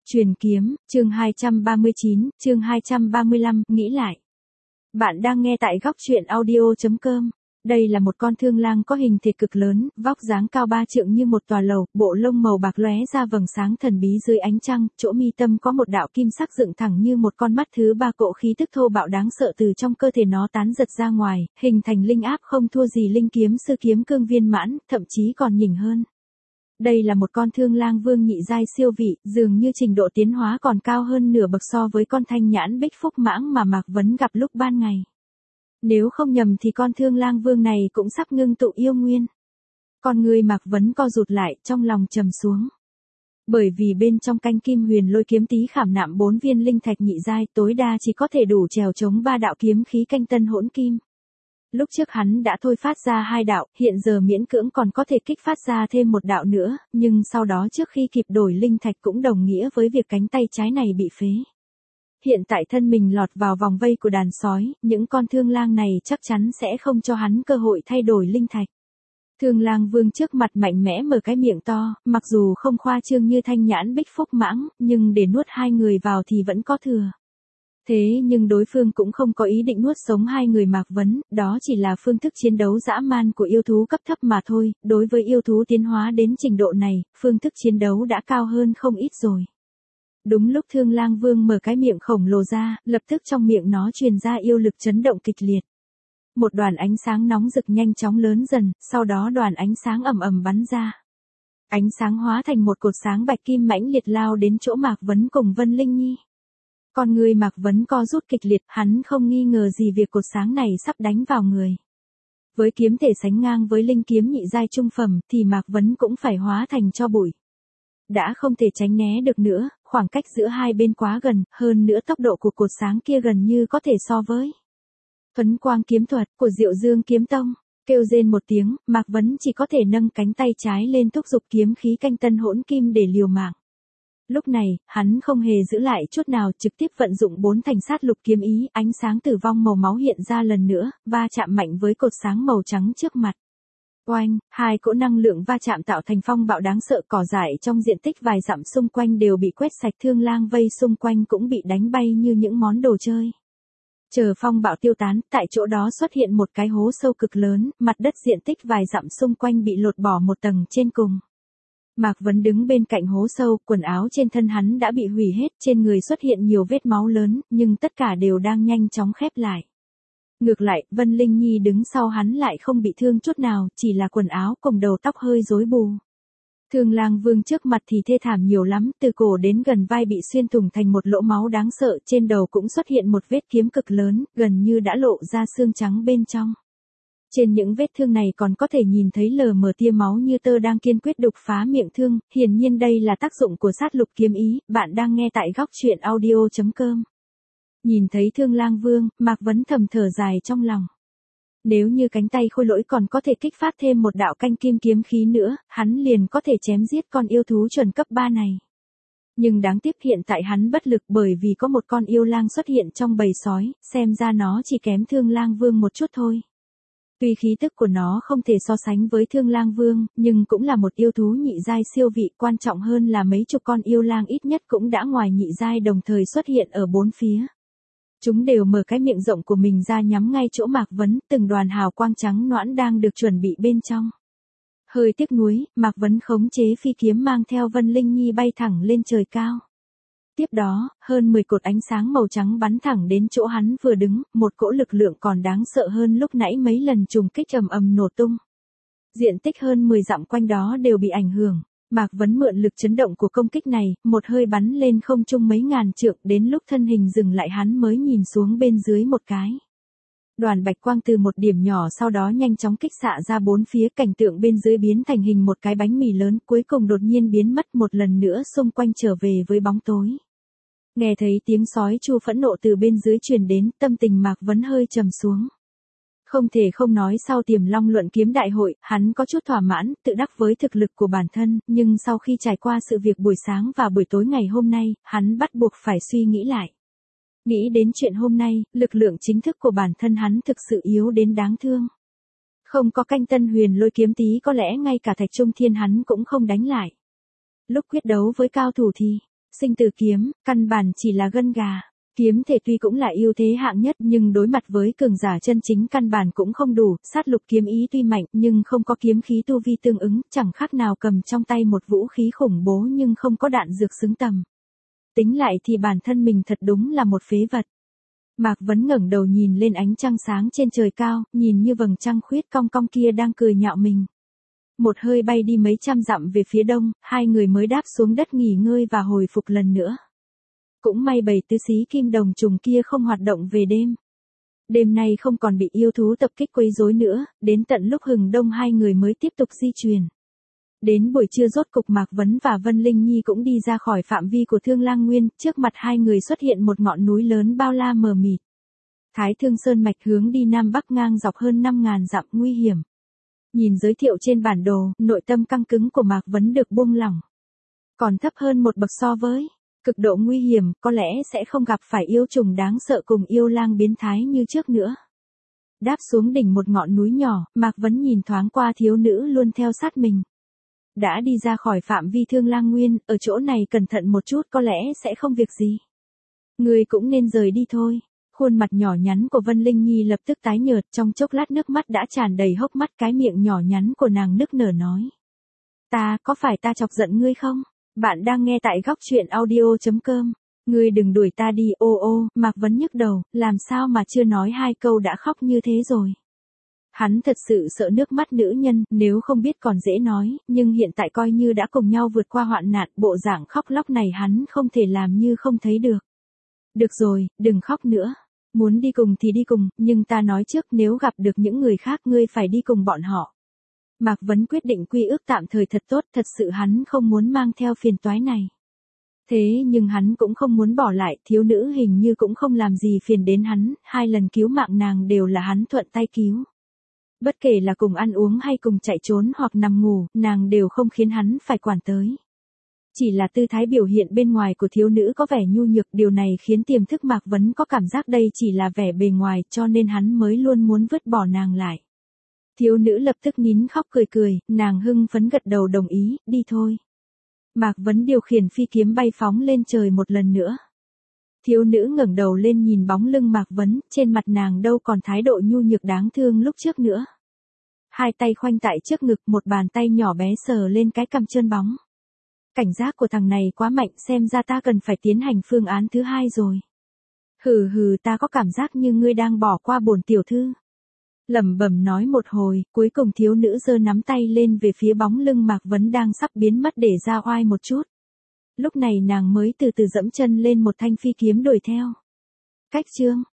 Truyền kiếm, chương 239, chương 235, nghĩ lại. Bạn đang nghe tại góc truyện audio.com. Đây là một con thương lang có hình thể cực lớn, vóc dáng cao 3 trượng như một tòa lầu, bộ lông màu bạc lóe ra vầng sáng thần bí dưới ánh trăng, chỗ mi tâm có một đạo kim sắc dựng thẳng như một con mắt thứ ba, cỗ khí tức thô bạo đáng sợ từ trong cơ thể nó tán giật ra ngoài, hình thành linh áp không thua gì linh kiếm sư kiếm cương viên mãn, thậm chí còn nhỉnh hơn. Đây là một con thương lang vương nhị giai siêu vị, dường như trình độ tiến hóa còn cao hơn nửa bậc so với con thanh nhãn bích phúc mãng mà Mạc Vấn gặp lúc ban ngày. Nếu không nhầm thì con thương lang vương này cũng sắp ngưng tụ yêu nguyên. Con người Mạc Vấn co rụt lại, trong lòng trầm xuống. Bởi vì bên trong canh kim huyền lôi kiếm tí khảm nạm 4 viên linh thạch nhị giai, tối đa chỉ có thể đủ trèo chống 3 đạo kiếm khí canh tân hỗn kim. Lúc trước hắn đã thôi phát ra 2 đạo, hiện giờ miễn cưỡng còn có thể kích phát ra thêm 1 đạo nữa, nhưng sau đó trước khi kịp đổi linh thạch cũng đồng nghĩa với việc cánh tay trái này bị phế. Hiện tại thân mình lọt vào vòng vây của đàn sói, những con thương lang này chắc chắn sẽ không cho hắn cơ hội thay đổi linh thạch. Thương lang vương trước mặt mạnh mẽ mở cái miệng to, mặc dù không khoa trương như thanh nhãn bích phúc mãng, nhưng để nuốt 2 người vào thì vẫn có thừa. Thế nhưng đối phương cũng không có ý định nuốt sống 2 người Mạc Vấn, đó chỉ là phương thức chiến đấu dã man của yêu thú cấp thấp mà thôi, đối với yêu thú tiến hóa đến trình độ này, phương thức chiến đấu đã cao hơn không ít rồi. Đúng lúc Thương Lang Vương mở cái miệng khổng lồ ra, lập tức trong miệng nó truyền ra yêu lực chấn động kịch liệt. Một đoàn ánh sáng nóng rực nhanh chóng lớn dần, sau đó đoàn ánh sáng ầm ầm bắn ra. Ánh sáng hóa thành một cột sáng bạch kim mãnh liệt lao đến chỗ Mạc Vấn cùng Vân Linh Nhi. Con người Mạc Vấn co rút kịch liệt, hắn không nghi ngờ gì việc cột sáng này sắp đánh vào người. Với kiếm thể sánh ngang với linh kiếm nhị giai trung phẩm thì Mạc Vấn cũng phải hóa thành tro bụi. Đã không thể tránh né được nữa, khoảng cách giữa hai bên quá gần, hơn nữa tốc độ của cột sáng kia gần như có thể so với Thuấn Quang kiếm thuật của Diệu Dương kiếm tông. Kêu rên một tiếng, Mạc Vấn chỉ có thể nâng cánh tay trái lên thúc giục kiếm khí canh tân hỗn kim để liều mạng. Lúc này, hắn không hề giữ lại chút nào, trực tiếp vận dụng 4 thành sát lục kiếm ý, ánh sáng tử vong màu máu hiện ra lần nữa, va chạm mạnh với cột sáng màu trắng trước mặt. Oanh, 2 cỗ năng lượng va chạm tạo thành phong bạo đáng sợ, cỏ dại trong diện tích vài dặm xung quanh đều bị quét sạch, thương lang vây xung quanh cũng bị đánh bay như những món đồ chơi. Chờ phong bạo tiêu tán, tại chỗ đó xuất hiện một cái hố sâu cực lớn, mặt đất diện tích vài dặm xung quanh bị lột bỏ một tầng trên cùng. Mạc Vấn đứng bên cạnh hố sâu, quần áo trên thân hắn đã bị hủy hết, trên người xuất hiện nhiều vết máu lớn, nhưng tất cả đều đang nhanh chóng khép lại. Ngược lại, Vân Linh Nhi đứng sau hắn lại không bị thương chút nào, chỉ là quần áo cùng đầu tóc hơi rối bù. Thương Lang Vương trước mặt thì thê thảm nhiều lắm, từ cổ đến gần vai bị xuyên thủng thành một lỗ máu đáng sợ, trên đầu cũng xuất hiện một vết kiếm cực lớn, gần như đã lộ ra xương trắng bên trong. Trên những vết thương này còn có thể nhìn thấy lờ mờ tia máu như tơ đang kiên quyết đục phá miệng thương, hiển nhiên đây là tác dụng của sát lục kiếm ý, bạn đang nghe tại góc truyện audio.com. Nhìn thấy Thương Lang Vương, Mạc Vấn thầm thở dài trong lòng. Nếu như cánh tay khôi lỗi còn có thể kích phát thêm 1 đạo canh kim kiếm khí nữa, hắn liền có thể chém giết con yêu thú chuẩn cấp 3 này. Nhưng đáng tiếc hiện tại hắn bất lực bởi vì có một con yêu lang xuất hiện trong bầy sói, xem ra nó chỉ kém Thương Lang Vương một chút thôi. Tuy khí tức của nó không thể so sánh với Thương Lang Vương, nhưng cũng là một yêu thú nhị giai siêu vị, quan trọng hơn là mấy chục con yêu lang ít nhất cũng đã ngoài nhị giai đồng thời xuất hiện ở 4 phía. Chúng đều mở cái miệng rộng của mình ra nhắm ngay chỗ Mạc Vấn, từng đoàn hào quang trắng nõn đang được chuẩn bị bên trong. Hơi tiếc nuối, Mạc Vấn khống chế phi kiếm mang theo Vân Linh Nhi bay thẳng lên trời cao. Tiếp đó, hơn 10 cột ánh sáng màu trắng bắn thẳng đến chỗ hắn vừa đứng, một cỗ lực lượng còn đáng sợ hơn lúc nãy mấy lần trùng kích ầm ầm nổ tung. Diện tích hơn 10 dặm quanh đó đều bị ảnh hưởng. Mạc Vấn mượn lực chấn động của công kích này, một hơi bắn lên không trung mấy ngàn trượng, đến lúc thân hình dừng lại hắn mới nhìn xuống bên dưới một cái. Đoàn bạch quang từ một điểm nhỏ sau đó nhanh chóng kích xạ ra 4 phía, cảnh tượng bên dưới biến thành hình một cái bánh mì lớn, cuối cùng đột nhiên biến mất, một lần nữa xung quanh trở về với bóng tối. Nghe thấy tiếng sói chu phẫn nộ từ bên dưới truyền đến, tâm tình Mạc Vấn hơi trầm xuống. Không thể không nói sau Tiềm Long luận kiếm đại hội, hắn có chút thỏa mãn, tự đắc với thực lực của bản thân, nhưng sau khi trải qua sự việc buổi sáng và buổi tối ngày hôm nay, hắn bắt buộc phải suy nghĩ lại. Nghĩ đến chuyện hôm nay, lực lượng chính thức của bản thân hắn thực sự yếu đến đáng thương. Không có canh tân huyền lôi kiếm tí có lẽ ngay cả Thạch Trung Thiên hắn cũng không đánh lại. Lúc quyết đấu với cao thủ thì, Sinh tử kiếm, căn bản chỉ là gân gà. Kiếm thể tuy cũng là ưu thế hạng nhất nhưng đối mặt với cường giả chân chính căn bản cũng không đủ, sát lục kiếm ý tuy mạnh nhưng không có kiếm khí tu vi tương ứng, chẳng khác nào cầm trong tay một vũ khí khủng bố nhưng không có đạn dược xứng tầm. Tính lại thì bản thân mình thật đúng là một phế vật. Mạc Vấn ngẩng đầu nhìn lên ánh trăng sáng trên trời cao, nhìn như vầng trăng khuyết cong cong kia đang cười nhạo mình. Một hơi bay đi mấy trăm dặm về phía đông, hai người mới đáp xuống đất nghỉ ngơi và hồi phục lần nữa. Cũng may bầy tứ xí kim đồng trùng kia không hoạt động về đêm. Đêm nay không còn bị yêu thú tập kích quấy rối nữa, đến tận lúc hừng đông hai người mới tiếp tục di chuyển. Đến buổi trưa rốt cục Mạc Vấn và Vân Linh Nhi cũng đi ra khỏi phạm vi của Thương Lang Nguyên, trước mặt hai người xuất hiện một ngọn núi lớn bao la mờ mịt. Thái Thương Sơn mạch hướng đi nam bắc ngang dọc hơn 5.000 dặm, nguy hiểm. Nhìn giới thiệu trên bản đồ, nội tâm căng cứng của Mạc Vấn được buông lỏng. Còn thấp hơn một bậc so với cực độ nguy hiểm, có lẽ sẽ không gặp phải yêu trùng đáng sợ cùng yêu lang biến thái như trước nữa. Đáp xuống đỉnh một ngọn núi nhỏ, Mạc Vấn nhìn thoáng qua thiếu nữ luôn theo sát mình. Đã đi ra khỏi phạm vi Thương Lang Nguyên, ở chỗ này cẩn thận một chút có lẽ sẽ không việc gì. Người cũng nên rời đi thôi. Khuôn mặt nhỏ nhắn của Vân Linh Nhi lập tức tái nhợt, trong chốc lát nước mắt đã tràn đầy hốc mắt, cái miệng nhỏ nhắn của nàng nức nở nói. Có phải ta chọc giận ngươi không? Bạn đang nghe tại góc truyện audio.com. Ngươi đừng đuổi ta đi, Mạc Vấn nhức đầu, làm sao mà chưa nói hai câu đã khóc như thế rồi. Hắn thật sự sợ nước mắt nữ nhân, nếu không biết còn dễ nói, nhưng hiện tại coi như đã cùng nhau vượt qua hoạn nạn, bộ dạng khóc lóc này hắn không thể làm như không thấy được. Được rồi, đừng khóc nữa. Muốn đi cùng thì đi cùng, nhưng ta nói trước nếu gặp được những người khác ngươi phải đi cùng bọn họ. Mạc Vấn quyết định quy ước tạm thời thật tốt, thật sự hắn không muốn mang theo phiền toái này. Thế nhưng hắn cũng không muốn bỏ lại, thiếu nữ hình như cũng không làm gì phiền đến hắn, 2 lần cứu mạng nàng đều là hắn thuận tay cứu. Bất kể là cùng ăn uống hay cùng chạy trốn hoặc nằm ngủ, nàng đều không khiến hắn phải quản tới. Chỉ là tư thái biểu hiện bên ngoài của thiếu nữ có vẻ nhu nhược, điều này khiến tiềm thức Mạc Vấn có cảm giác đây chỉ là vẻ bề ngoài, cho nên hắn mới luôn muốn vứt bỏ nàng lại. Thiếu nữ lập tức nín khóc cười cười, nàng hưng phấn gật đầu đồng ý, đi thôi. Mạc Vấn điều khiển phi kiếm bay phóng lên trời một lần nữa. Thiếu nữ ngẩng đầu lên nhìn bóng lưng Mạc Vấn, trên mặt nàng đâu còn thái độ nhu nhược đáng thương lúc trước nữa. 2 tay khoanh tại trước ngực, một bàn tay nhỏ bé sờ lên cái cằm trơn bóng. Cảnh giác của thằng này quá mạnh, xem ra ta cần phải tiến hành phương án thứ 2 rồi. Hừ, ta có cảm giác như ngươi đang bỏ qua bổn tiểu thư. Lẩm bẩm nói một hồi, cuối cùng thiếu nữ giơ nắm tay lên về phía bóng lưng Mạc Vấn đang sắp biến mất để ra oai một chút. Lúc này nàng mới từ từ dẫm chân lên một thanh phi kiếm đuổi theo. Cách chương